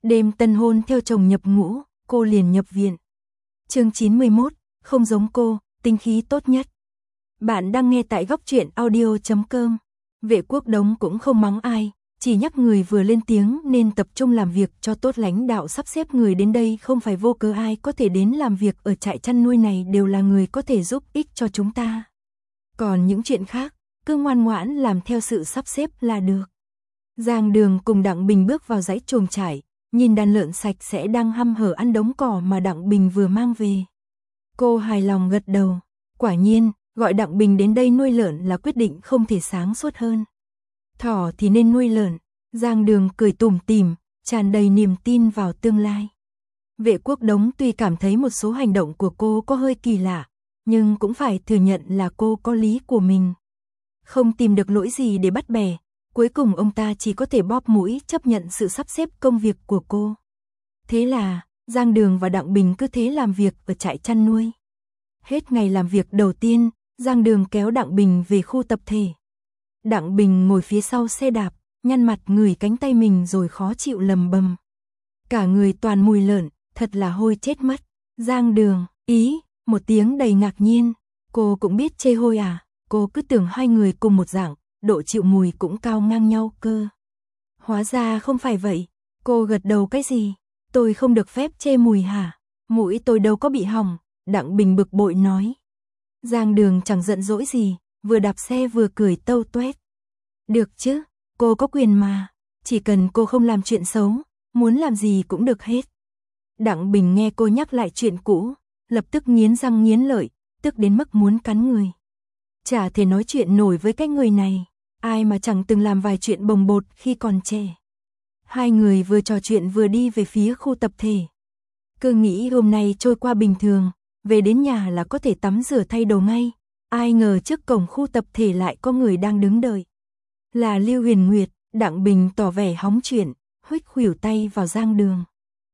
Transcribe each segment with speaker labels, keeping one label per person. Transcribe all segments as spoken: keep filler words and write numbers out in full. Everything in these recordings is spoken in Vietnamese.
Speaker 1: Đêm tân hôn theo chồng nhập ngũ, cô liền nhập viện. Chương chín mươi mốt, không giống cô, tinh khí tốt nhất. Bạn đang nghe tại góc truyện audio chấm com. Vệ Quốc Đống cũng không mắng ai, chỉ nhắc người vừa lên tiếng nên tập trung làm việc cho tốt. Lãnh đạo sắp xếp người đến đây không phải vô cớ, ai có thể đến làm việc ở trại chăn nuôi này đều là người có thể giúp ích cho chúng ta. Còn những chuyện khác, cứ ngoan ngoãn làm theo sự sắp xếp là được. Giang Đường cùng Đặng Bình bước vào dãy chuồng trại, nhìn đàn lợn sạch sẽ đang hăm hở ăn đống cỏ mà Đặng Bình vừa mang về. Cô hài lòng gật đầu, quả nhiên, gọi Đặng Bình đến đây nuôi lợn là quyết định không thể sáng suốt hơn. Thỏ thì nên nuôi lợn, Giang Đường cười tủm tỉm, tràn đầy niềm tin vào tương lai. Vệ Quốc Đống tuy cảm thấy một số hành động của cô có hơi kỳ lạ, nhưng cũng phải thừa nhận là cô có lý của mình. Không tìm được lỗi gì để bắt bẻ, cuối cùng ông ta chỉ có thể bóp mũi chấp nhận sự sắp xếp công việc của cô. Thế là, Giang Đường và Đặng Bình cứ thế làm việc ở trại chăn nuôi. Hết ngày làm việc đầu tiên, Giang Đường kéo Đặng Bình về khu tập thể. Đặng Bình ngồi phía sau xe đạp, nhăn mặt ngửi cánh tay mình rồi khó chịu lầm bầm. Cả người toàn mùi lợn, thật là hôi chết mất. Giang Đường, ý, một tiếng đầy ngạc nhiên, cô cũng biết chê hôi à, cô cứ tưởng hai người cùng một dạng, độ chịu mùi cũng cao ngang nhau cơ. Hóa ra không phải vậy, cô gật đầu. Cái gì? Tôi không được phép chê mùi hả? Mũi tôi đâu có bị hỏng, Đặng Bình bực bội nói. Giang Đường chẳng giận dỗi gì, vừa đạp xe vừa cười tâu tuét. Được chứ, cô có quyền mà, chỉ cần cô không làm chuyện xấu, muốn làm gì cũng được hết. Đặng Bình nghe cô nhắc lại chuyện cũ, lập tức nghiến răng nghiến lợi, tức đến mức muốn cắn người. Chả thể nói chuyện nổi với cái người này, ai mà chẳng từng làm vài chuyện bồng bột khi còn trẻ. Hai người vừa trò chuyện vừa đi về phía khu tập thể. Cứ nghĩ hôm nay trôi qua bình thường, về đến nhà là có thể tắm rửa thay đồ ngay. Ai ngờ trước cổng khu tập thể lại có người đang đứng đợi. Là Lưu Huyền Nguyệt. Đặng Bình tỏ vẻ hóng chuyện, huých khuỷu tay vào Giang Đường.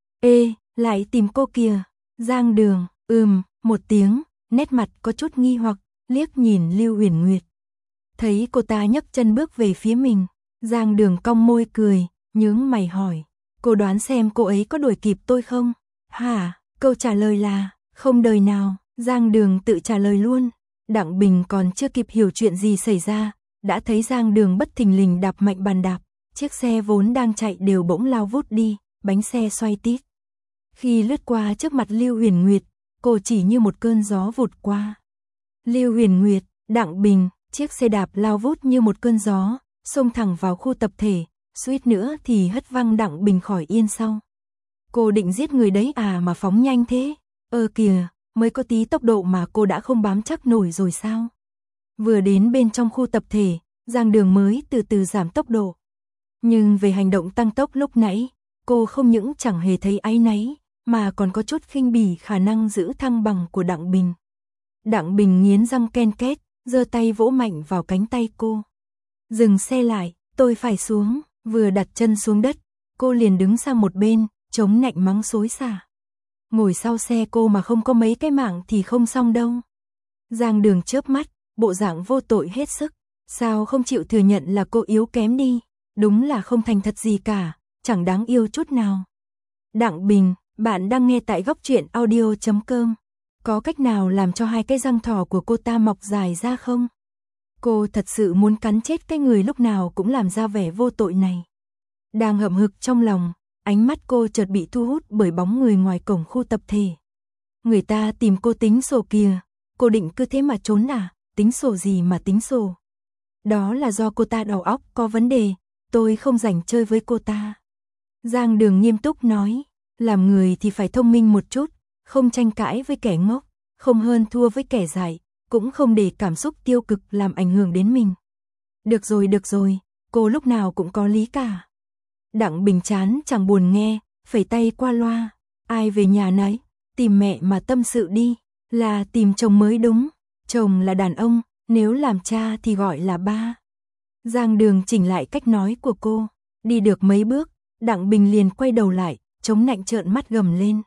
Speaker 1: Ê, lại tìm cô kìa. Giang Đường, ừm, một tiếng, nét mặt có chút nghi hoặc, liếc nhìn Lưu Huyền Nguyệt. Thấy cô ta nhấc chân bước về phía mình, Giang Đường cong môi cười, nhướng mày hỏi. Cô đoán xem cô ấy có đuổi kịp tôi không? Hả? Câu trả lời là, không đời nào. Giang Đường tự trả lời luôn. Đặng Bình còn chưa kịp hiểu chuyện gì xảy ra, đã thấy Giang Đường bất thình lình đạp mạnh bàn đạp, chiếc xe vốn đang chạy đều bỗng lao vút đi, bánh xe xoay tít. Khi lướt qua trước mặt Lưu Huyền Nguyệt, cô chỉ như một cơn gió vụt qua. Lưu Huyền Nguyệt, Đặng Bình, chiếc xe đạp lao vút như một cơn gió, xông thẳng vào khu tập thể, suýt nữa thì hất văng Đặng Bình khỏi yên sau. Cô định giết người đấy à mà phóng nhanh thế? Ơ kìa, mới có tí tốc độ mà cô đã không bám chắc nổi rồi sao? Vừa đến bên trong khu tập thể, Giang Đường mới từ từ giảm tốc độ. Nhưng về hành động tăng tốc lúc nãy, cô không những chẳng hề thấy áy náy, mà còn có chút khinh bỉ khả năng giữ thăng bằng của Đặng Bình. Đặng Bình nghiến răng ken két, giơ tay vỗ mạnh vào cánh tay cô. Dừng xe lại, tôi phải xuống. Vừa đặt chân xuống đất, cô liền đứng sang một bên, chống nạnh mắng xối xả. Ngồi sau xe cô mà không có mấy cái mạng thì không xong đâu. Giang Đường chớp mắt, bộ dạng vô tội hết sức. Sao không chịu thừa nhận là cô yếu kém đi? Đúng là không thành thật gì cả, chẳng đáng yêu chút nào. Đặng Bình, bạn đang nghe tại góc truyện audio chấm com. Có cách nào làm cho hai cái răng thỏ của cô ta mọc dài ra không? Cô thật sự muốn cắn chết cái người lúc nào cũng làm ra vẻ vô tội này. Đang hậm hực trong lòng, ánh mắt cô chợt bị thu hút bởi bóng người ngoài cổng khu tập thể. Người ta tìm cô tính sổ kìa, cô định cứ thế mà trốn à? Tính sổ gì mà tính sổ? Đó là do cô ta đầu óc có vấn đề, tôi không rảnh chơi với cô ta. Giang Đường nghiêm túc nói, làm người thì phải thông minh một chút, không tranh cãi với kẻ ngốc, không hơn thua với kẻ dại, cũng không để cảm xúc tiêu cực làm ảnh hưởng đến mình. Được rồi, được rồi, cô lúc nào cũng có lý cả. Đặng Bình chán chẳng buồn nghe, phẩy tay qua loa, ai về nhà nấy, tìm mẹ mà tâm sự đi, là tìm chồng mới đúng, chồng là đàn ông, nếu làm cha thì gọi là ba. Giang Đường chỉnh lại cách nói của cô, đi được mấy bước, Đặng Bình liền quay đầu lại, chống nạnh trợn mắt gầm lên.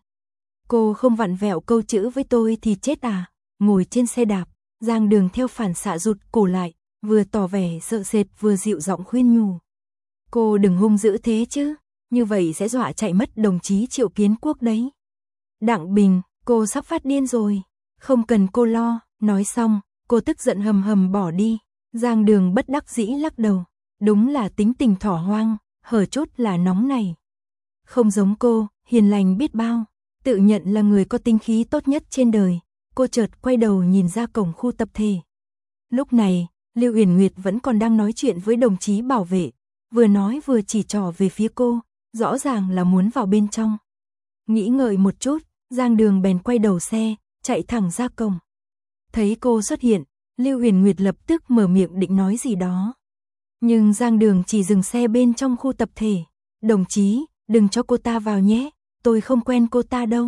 Speaker 1: Cô không vặn vẹo câu chữ với tôi thì chết à? Ngồi trên xe đạp, Giang Đường theo phản xạ rụt cổ lại, vừa tỏ vẻ sợ sệt vừa dịu giọng khuyên nhủ. Cô đừng hung dữ thế chứ, như vậy sẽ dọa chạy mất đồng chí Triệu Kiến Quốc đấy. Đặng Bình, cô sắp phát điên rồi, không cần cô lo, nói xong, cô tức giận hầm hầm bỏ đi. Giang Đường bất đắc dĩ lắc đầu, đúng là tính tình thỏ hoang, hở chút là nóng này. Không giống cô, hiền lành biết bao, tự nhận là người có tinh khí tốt nhất trên đời. Cô chợt quay đầu nhìn ra cổng khu tập thể. Lúc này, Lưu Uyển Nguyệt vẫn còn đang nói chuyện với đồng chí bảo vệ, vừa nói vừa chỉ trỏ về phía cô, rõ ràng là muốn vào bên trong. Nghĩ ngợi một chút, Giang Đường bèn quay đầu xe, chạy thẳng ra cổng. Thấy cô xuất hiện, Lưu Uyển Nguyệt lập tức mở miệng định nói gì đó. Nhưng Giang Đường chỉ dừng xe bên trong khu tập thể. Đồng chí, đừng cho cô ta vào nhé, tôi không quen cô ta đâu.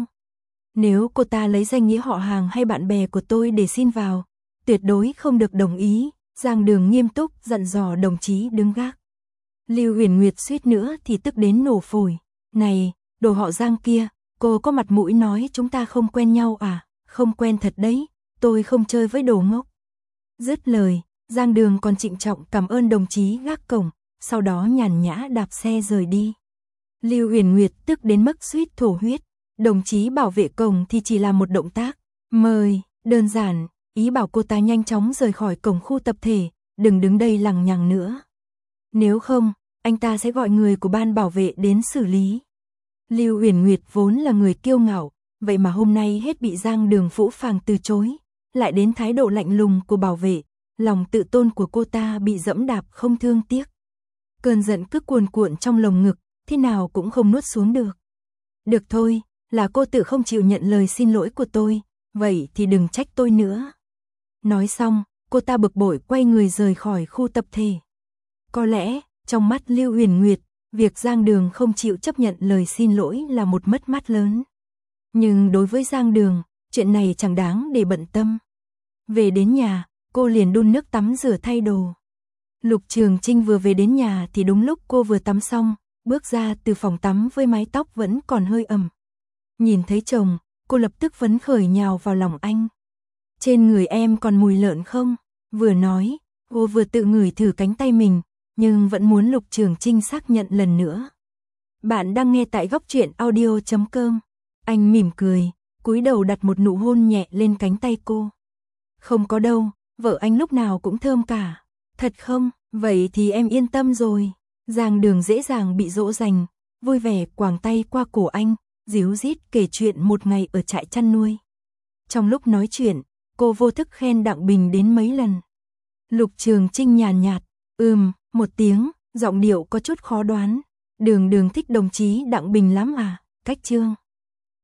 Speaker 1: Nếu cô ta lấy danh nghĩa họ hàng hay bạn bè của tôi để xin vào, tuyệt đối không được đồng ý. Giang Đường nghiêm túc dặn dò đồng chí đứng gác. Lưu Uyển Nguyệt suýt nữa thì tức đến nổ phổi. Này, đồ họ Giang kia, cô có mặt mũi nói chúng ta không quen nhau à? Không quen thật đấy, tôi không chơi với đồ ngốc. Dứt lời, Giang Đường còn trịnh trọng cảm ơn đồng chí gác cổng, sau đó nhàn nhã đạp xe rời đi. Lưu Uyển Nguyệt tức đến mức suýt thổ huyết. Đồng chí bảo vệ cổng thì chỉ là một động tác mời, đơn giản, ý bảo cô ta nhanh chóng rời khỏi cổng khu tập thể, đừng đứng đây lằng nhằng nữa. Nếu không, anh ta sẽ gọi người của ban bảo vệ đến xử lý. Lưu Uyển Nguyệt vốn là người kiêu ngạo, vậy mà hôm nay hết bị Giang Đường phũ phàng từ chối, lại đến thái độ lạnh lùng của bảo vệ, lòng tự tôn của cô ta bị dẫm đạp không thương tiếc. Cơn giận cứ cuồn cuộn trong lồng ngực, thế nào cũng không nuốt xuống được. Được thôi, là cô tự không chịu nhận lời xin lỗi của tôi, vậy thì đừng trách tôi nữa. Nói xong, cô ta bực bội quay người rời khỏi khu tập thể. Có lẽ, trong mắt Lưu Uyển Nguyệt, việc Giang Đường không chịu chấp nhận lời xin lỗi là một mất mát lớn. Nhưng đối với Giang Đường, chuyện này chẳng đáng để bận tâm. Về đến nhà, cô liền đun nước tắm rửa thay đồ. Lục Trường Trinh vừa về đến nhà thì đúng lúc cô vừa tắm xong, bước ra từ phòng tắm với mái tóc vẫn còn hơi ẩm. Nhìn thấy chồng, cô lập tức phấn khởi nhào vào lòng anh. Trên người em còn mùi lợn không? Vừa nói, cô vừa tự ngửi thử cánh tay mình, nhưng vẫn muốn Lục Trường Trinh xác nhận lần nữa. Bạn đang nghe tại góc truyện audio chấm com. Anh mỉm cười, cúi đầu đặt một nụ hôn nhẹ lên cánh tay cô. Không có đâu, vợ anh lúc nào cũng thơm cả. Thật không? Vậy thì em yên tâm rồi. Giang Đường dễ dàng bị dỗ dành, vui vẻ quàng tay qua cổ anh, díu dít kể chuyện một ngày ở trại chăn nuôi. Trong lúc nói chuyện, cô vô thức khen Đặng Bình đến mấy lần. Lục Trường Trinh nhàn nhạt, ừm, một tiếng, giọng điệu có chút khó đoán. Đường Đường thích đồng chí Đặng Bình lắm à? Cách Trương